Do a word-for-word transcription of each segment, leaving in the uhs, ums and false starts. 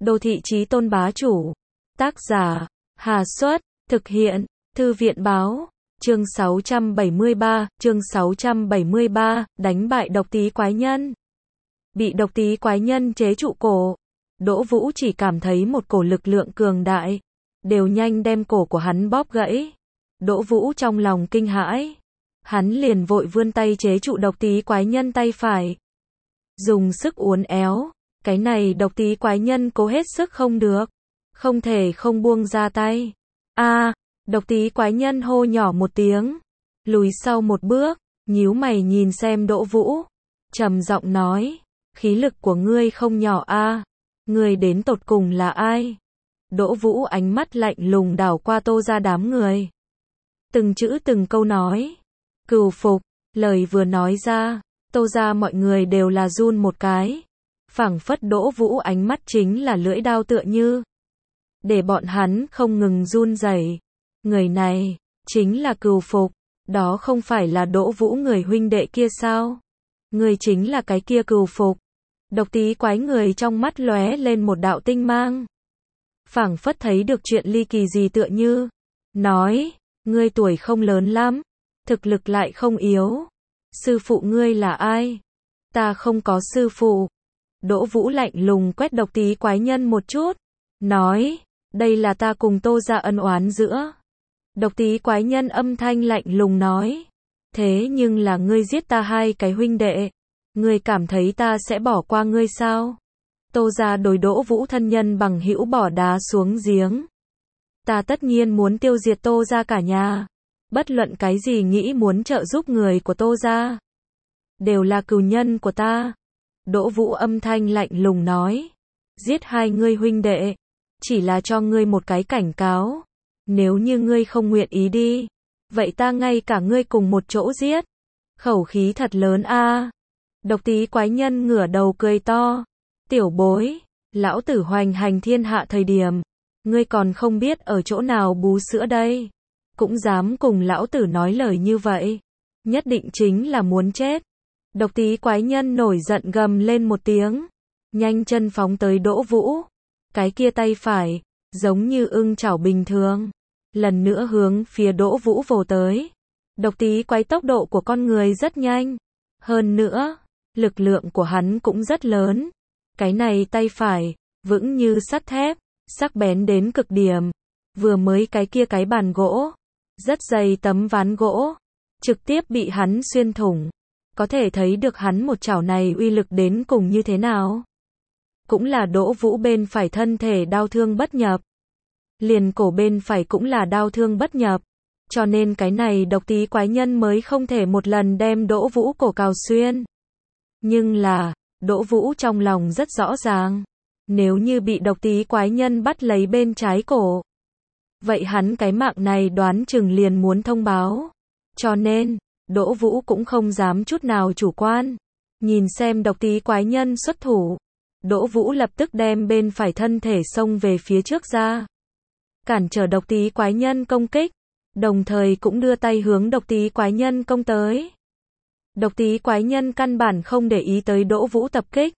Đô thị chí tôn bá chủ. Tác giả, Hà Xuất, thực hiện, Thư viện báo. Chương sáu trăm bảy mươi ba, chương sáu trăm bảy mươi ba, đánh bại độc tý quái nhân. Bị độc tý quái nhân chế trụ cổ, Đỗ Vũ chỉ cảm thấy một cổ lực lượng cường đại, đều nhanh đem cổ của hắn bóp gãy. Đỗ Vũ trong lòng kinh hãi, hắn liền vội vươn tay chế trụ độc tý quái nhân tay phải. Dùng sức uốn éo, cái này độc tý quái nhân cố hết sức không được, không thể không buông ra tay. A, độc tý quái nhân hô nhỏ một tiếng, lùi sau một bước, nhíu mày nhìn xem Đỗ Vũ, trầm giọng nói, khí lực của ngươi không nhỏ a, ngươi đến tột cùng là ai? Đỗ Vũ ánh mắt lạnh lùng đảo qua Tô gia đám người, từng chữ từng câu nói, cừu phục, lời vừa nói ra, Tô gia mọi người đều là run một cái, phảng phất Đỗ Vũ ánh mắt chính là lưỡi đao tựa như, để bọn hắn không ngừng run rẩy. Người này, chính là cừu phục, đó không phải là Đỗ Vũ người huynh đệ kia sao? Người chính là cái kia cừu phục. Độc tý quái người trong mắt lóe lên một đạo tinh mang, phảng phất thấy được chuyện ly kỳ gì tựa như, nói, ngươi tuổi không lớn lắm, thực lực lại không yếu, sư phụ ngươi là ai? Ta không có sư phụ. Đỗ Vũ lạnh lùng quét độc tý quái nhân một chút, nói, đây là ta cùng Tô gia ân oán giữa. Độc tý quái nhân âm thanh lạnh lùng nói, thế nhưng là ngươi giết ta hai cái huynh đệ, ngươi cảm thấy ta sẽ bỏ qua ngươi sao? Tô gia đối Đỗ Vũ thân nhân bằng hữu bỏ đá xuống giếng. Ta tất nhiên muốn tiêu diệt Tô gia cả nhà, bất luận cái gì nghĩ muốn trợ giúp người của Tô gia, đều là cừu nhân của ta. Đỗ Vũ âm thanh lạnh lùng nói, giết hai ngươi huynh đệ, chỉ là cho ngươi một cái cảnh cáo, nếu như ngươi không nguyện ý đi, vậy ta ngay cả ngươi cùng một chỗ giết. Khẩu khí thật lớn a. Độc tý quái nhân ngửa đầu cười to, tiểu bối, lão tử hoành hành thiên hạ thời điểm, ngươi còn không biết ở chỗ nào bú sữa đây, cũng dám cùng lão tử nói lời như vậy, nhất định chính là muốn chết. Độc tý quái nhân nổi giận gầm lên một tiếng, nhanh chân phóng tới Đỗ Vũ, cái kia tay phải, giống như ưng chảo bình thường, lần nữa hướng phía Đỗ Vũ vồ tới. Độc tý quái tốc độ của con người rất nhanh, hơn nữa, lực lượng của hắn cũng rất lớn. Cái này tay phải, vững như sắt thép, sắc bén đến cực điểm. Vừa mới cái kia cái bàn gỗ, rất dày tấm ván gỗ, trực tiếp bị hắn xuyên thủng. Có thể thấy được hắn một chảo này uy lực đến cùng như thế nào. Cũng là Đỗ Vũ bên phải thân thể đau thương bất nhập. Liền cổ bên phải cũng là đau thương bất nhập. Cho nên cái này độc tý quái nhân mới không thể một lần đem Đỗ Vũ cổ cào xuyên. Nhưng là, Đỗ Vũ trong lòng rất rõ ràng, nếu như bị độc tý quái nhân bắt lấy bên trái cổ, vậy hắn cái mạng này đoán chừng liền muốn thông báo. Cho nên, Đỗ Vũ cũng không dám chút nào chủ quan. Nhìn xem độc tý quái nhân xuất thủ, Đỗ Vũ lập tức đem bên phải thân thể xông về phía trước ra, cản trở độc tý quái nhân công kích, đồng thời cũng đưa tay hướng độc tý quái nhân công tới. Độc tý quái nhân căn bản không để ý tới Đỗ Vũ tập kích.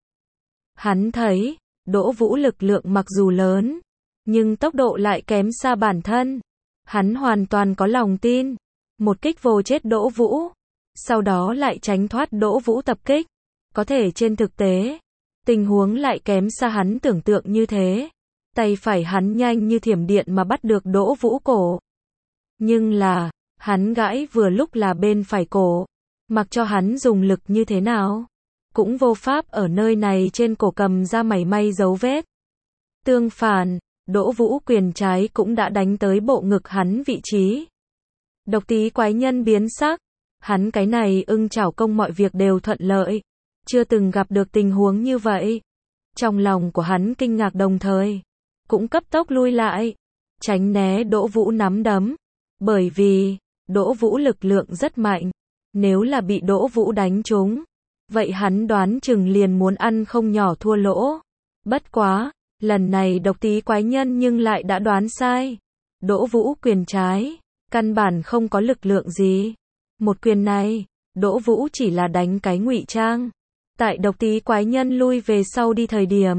Hắn thấy, Đỗ Vũ lực lượng mặc dù lớn, nhưng tốc độ lại kém xa bản thân. Hắn hoàn toàn có lòng tin, một kích vồ chết Đỗ Vũ, sau đó lại tránh thoát Đỗ Vũ tập kích. Có thể trên thực tế, tình huống lại kém xa hắn tưởng tượng như thế. Tay phải hắn nhanh như thiểm điện mà bắt được Đỗ Vũ cổ. Nhưng là, hắn gãi vừa lúc là bên phải cổ, mặc cho hắn dùng lực như thế nào, cũng vô pháp ở nơi này trên cổ cầm ra mảy may dấu vết. Tương phản, Đỗ Vũ quyền trái cũng đã đánh tới bộ ngực hắn vị trí. Độc tý quái nhân biến sắc, hắn cái này ưng chảo công mọi việc đều thuận lợi, chưa từng gặp được tình huống như vậy. Trong lòng của hắn kinh ngạc đồng thời, cũng cấp tốc lui lại, tránh né Đỗ Vũ nắm đấm, bởi vì, Đỗ Vũ lực lượng rất mạnh, nếu là bị Đỗ Vũ đánh trúng, vậy hắn đoán chừng liền muốn ăn không nhỏ thua lỗ. Bất quá, lần này độc tý quái nhân nhưng lại đã đoán sai. Đỗ Vũ quyền trái, căn bản không có lực lượng gì. Một quyền này, Đỗ Vũ chỉ là đánh cái ngụy trang. Tại độc tý quái nhân lui về sau đi thời điểm,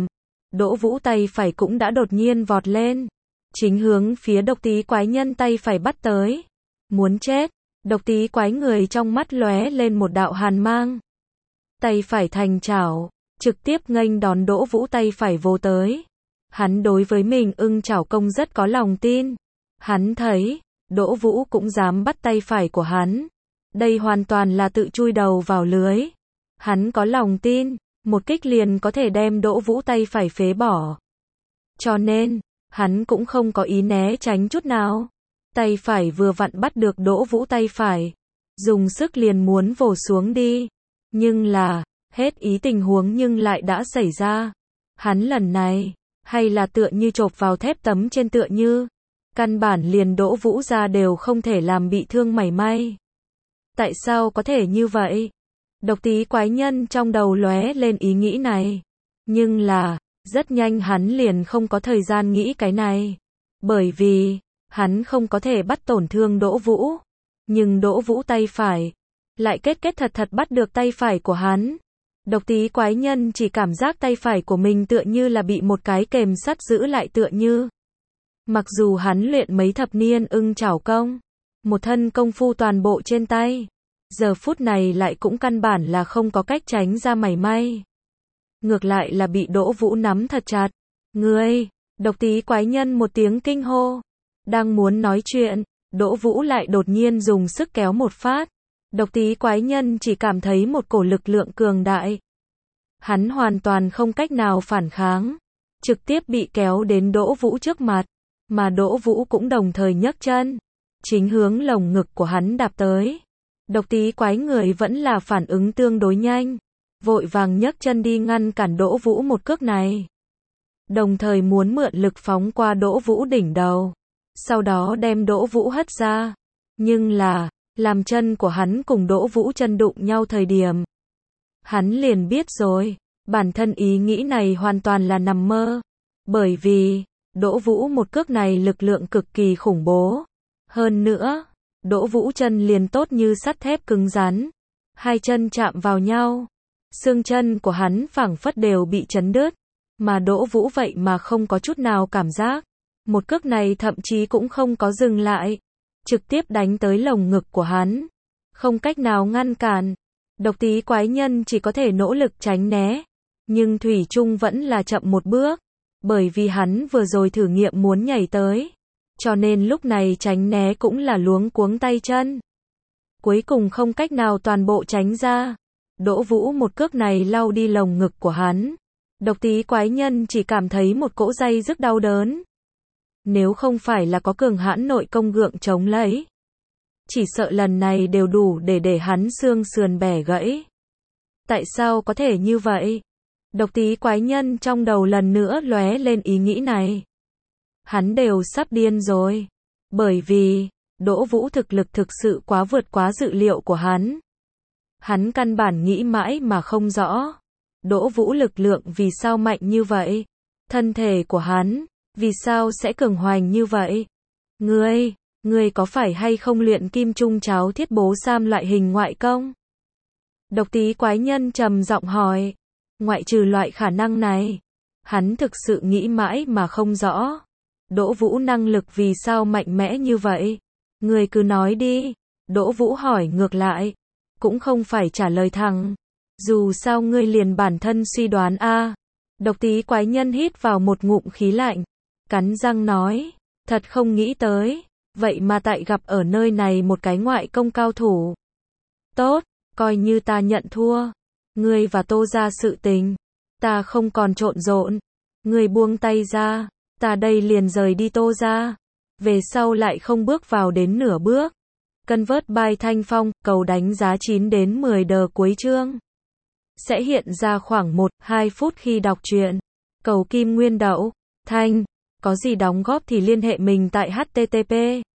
Đỗ Vũ tay phải cũng đã đột nhiên vọt lên, chính hướng phía độc tí quái nhân tay phải bắt tới. Muốn chết, độc tí quái người trong mắt lóe lên một đạo hàn mang. Tay phải thành chảo, trực tiếp nghênh đón Đỗ Vũ tay phải vồ tới. Hắn đối với mình ưng chảo công rất có lòng tin. Hắn thấy, Đỗ Vũ cũng dám bắt tay phải của hắn. Đây hoàn toàn là tự chui đầu vào lưới. Hắn có lòng tin, một kích liền có thể đem Đỗ Vũ tay phải phế bỏ. Cho nên, hắn cũng không có ý né tránh chút nào. Tay phải vừa vặn bắt được Đỗ Vũ tay phải, dùng sức liền muốn vồ xuống đi. Nhưng là, hết ý tình huống nhưng lại đã xảy ra. Hắn lần này, hay là tựa như chộp vào thép tấm trên tựa như, căn bản liền Đỗ Vũ ra đều không thể làm bị thương mảy may. Tại sao có thể như vậy? Độc tí quái nhân trong đầu lóe lên ý nghĩ này. Nhưng là, rất nhanh hắn liền không có thời gian nghĩ cái này. Bởi vì, hắn không có thể bắt tổn thương Đỗ Vũ. Nhưng Đỗ Vũ tay phải, lại kết kết thật thật bắt được tay phải của hắn. Độc tí quái nhân chỉ cảm giác tay phải của mình tựa như là bị một cái kềm sắt giữ lại tựa như. Mặc dù hắn luyện mấy thập niên ưng chảo công, một thân công phu toàn bộ trên tay, giờ phút này lại cũng căn bản là không có cách tránh ra mảy may. Ngược lại là bị Đỗ Vũ nắm thật chặt. Ngươi, độc tí quái nhân một tiếng kinh hô. Đang muốn nói chuyện, Đỗ Vũ lại đột nhiên dùng sức kéo một phát. Độc tí quái nhân chỉ cảm thấy một cổ lực lượng cường đại. Hắn hoàn toàn không cách nào phản kháng. Trực tiếp bị kéo đến Đỗ Vũ trước mặt. Mà Đỗ Vũ cũng đồng thời nhấc chân. Chính hướng lồng ngực của hắn đạp tới. Độc tí quái người vẫn là phản ứng tương đối nhanh. Vội vàng nhấc chân đi ngăn cản Đỗ Vũ một cước này. Đồng thời muốn mượn lực phóng qua Đỗ Vũ đỉnh đầu. Sau đó đem Đỗ Vũ hất ra. Nhưng là, làm chân của hắn cùng Đỗ Vũ chân đụng nhau thời điểm. Hắn liền biết rồi, bản thân ý nghĩ này hoàn toàn là nằm mơ. Bởi vì, Đỗ Vũ một cước này lực lượng cực kỳ khủng bố. Hơn nữa, Đỗ Vũ chân liền tốt như sắt thép cứng rắn. Hai chân chạm vào nhau. Xương chân của hắn phảng phất đều bị chấn đứt. Mà Đỗ Vũ vậy mà không có chút nào cảm giác. Một cước này thậm chí cũng không có dừng lại. Trực tiếp đánh tới lồng ngực của hắn. Không cách nào ngăn cản. Độc tí quái nhân chỉ có thể nỗ lực tránh né. Nhưng thủy chung vẫn là chậm một bước. Bởi vì hắn vừa rồi thử nghiệm muốn nhảy tới. Cho nên lúc này tránh né cũng là luống cuống tay chân. Cuối cùng không cách nào toàn bộ tránh ra. Đỗ Vũ một cước này lau đi lồng ngực của hắn. Độc tí quái nhân chỉ cảm thấy một cỗ day rất đau đớn. Nếu không phải là có cường hãn nội công gượng chống lấy, chỉ sợ lần này đều đủ để để hắn xương sườn bẻ gãy. Tại sao có thể như vậy? Độc tí quái nhân trong đầu lần nữa lóe lên ý nghĩ này. Hắn đều sắp điên rồi. Bởi vì, Đỗ Vũ thực lực thực sự quá vượt quá dự liệu của hắn. Hắn căn bản nghĩ mãi mà không rõ. Đỗ Vũ lực lượng vì sao mạnh như vậy? Thân thể của hắn, vì sao sẽ cường hoành như vậy? Ngươi, ngươi có phải hay không luyện kim trung cháo thiết bố sam loại hình ngoại công? Độc tí quái nhân trầm giọng hỏi. Ngoại trừ loại khả năng này, hắn thực sự nghĩ mãi mà không rõ. Đỗ Vũ năng lực vì sao mạnh mẽ như vậy? Ngươi cứ nói đi. Đỗ Vũ hỏi ngược lại. Cũng không phải trả lời thẳng. Dù sao ngươi liền bản thân suy đoán a. Độc tí quái nhân hít vào một ngụm khí lạnh. Cắn răng nói. Thật không nghĩ tới. Vậy mà tại gặp ở nơi này một cái ngoại công cao thủ. Tốt, coi như ta nhận thua. Ngươi và Tô gia sự tình. Ta không còn trộn rộn. Ngươi buông tay ra. Ta đây liền rời đi Tô gia. Về sau lại không bước vào đến nửa bước. Convert by Thanh Phong, cầu đánh giá chín đến mười đờ cuối chương. Sẽ hiện ra khoảng một đến hai phút khi đọc truyện. Cầu Kim Nguyên Đậu, Thanh. Có gì đóng góp thì liên hệ mình tại h t t p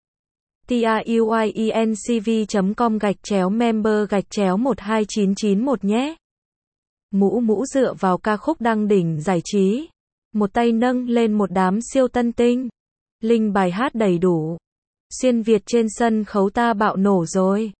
truyencv chấm com gạch chéo member gạch chéo một hai chín chín một nhé. Mũ mũ dựa vào ca khúc đăng đỉnh giải trí. Một tay nâng lên một đám siêu tân tinh. Link bài hát đầy đủ. Xuyên Việt trên sân khấu ta bạo nổ rồi.